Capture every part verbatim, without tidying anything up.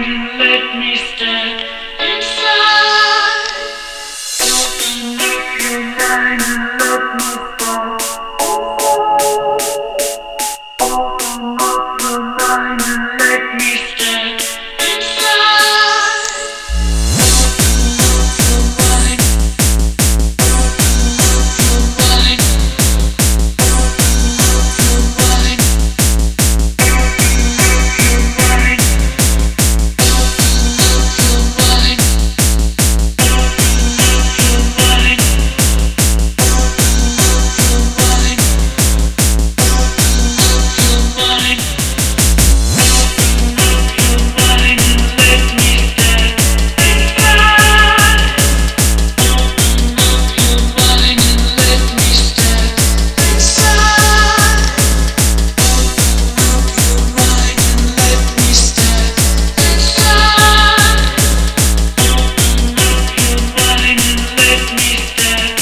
mind and let me step inside. Open up your mind and let me step inside. Open up your mind and let me step inside. Open up your mind. Open up your mind. Open up your mind. Open up your mind. Open up your mind. Open up your mind. Open up your mind. Open up your mind. Open up your mind and let me step inside. Open up your mind and let me step inside. Open up your mind and let me step inside. Open up your mind and let me step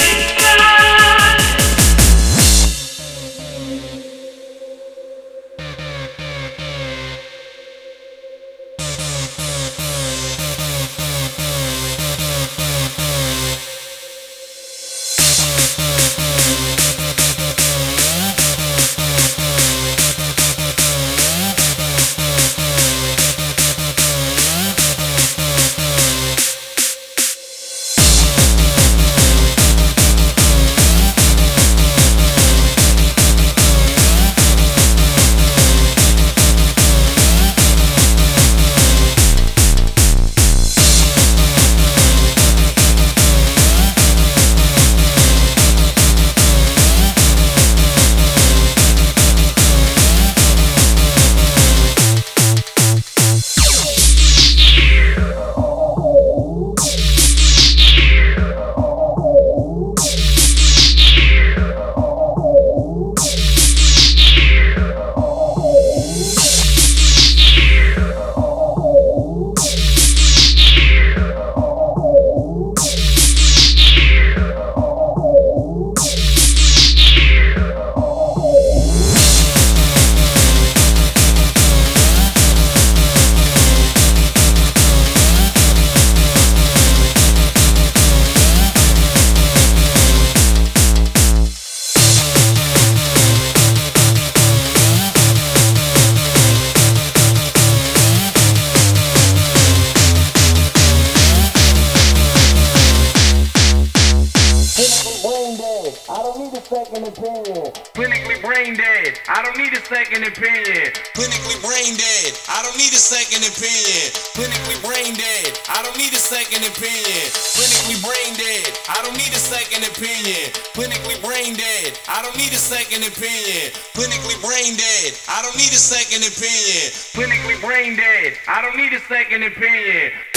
Clinically brain dead. I don't need a second opinion. Clinically brain dead. I don't need a second opinion. Clinically brain dead. I don't need a second opinion. Clinically brain dead. I don't need a second opinion. Clinically brain dead. I don't need a second opinion. Clinically brain dead. I don't need a second opinion. Clinically brain dead. I don't need a second opinion.